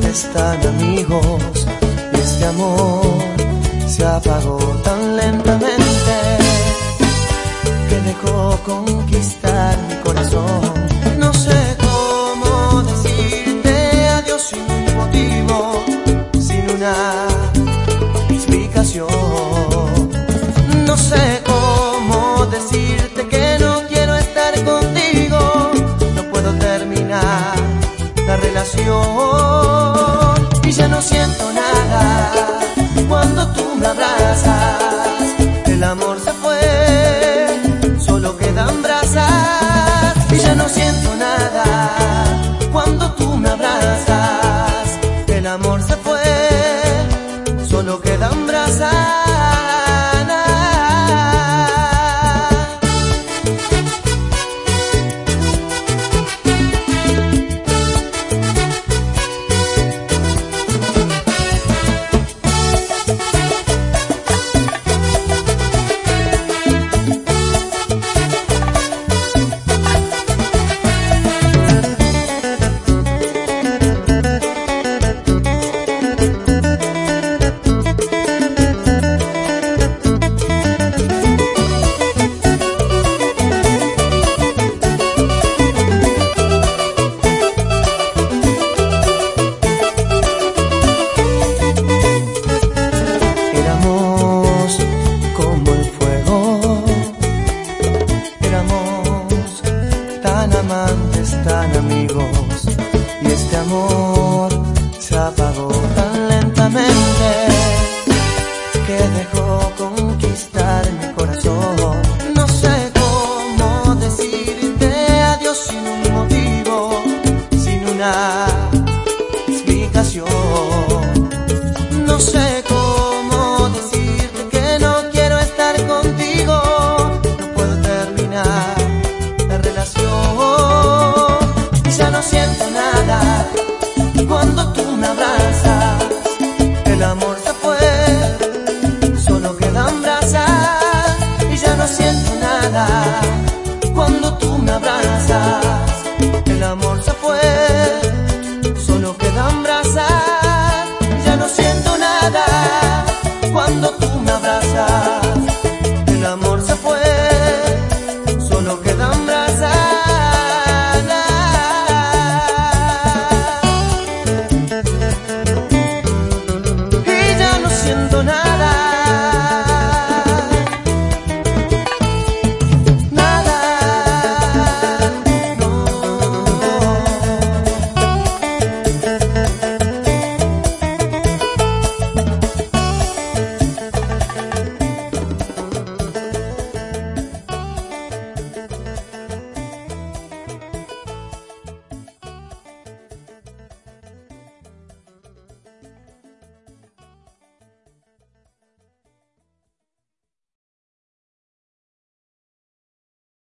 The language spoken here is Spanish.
amantes tan amigos, y este amor se apagó tan lentamente que dejó conquistar mi corazón. No sé cómo decirte adiós sin un motivo, sin una explicación. No sé cómo decirte que no quiero estar contigo, no puedo terminar la relación. Y ya no siento nada cuando tú me abrazas, el amor se fue, solo quedan brasas. Y ya no siento nada cuando tú me abrazas, el amor se fue, solo quedan brasas. Amantes tan amigos, y este amor se apagó tan lentamente que dejó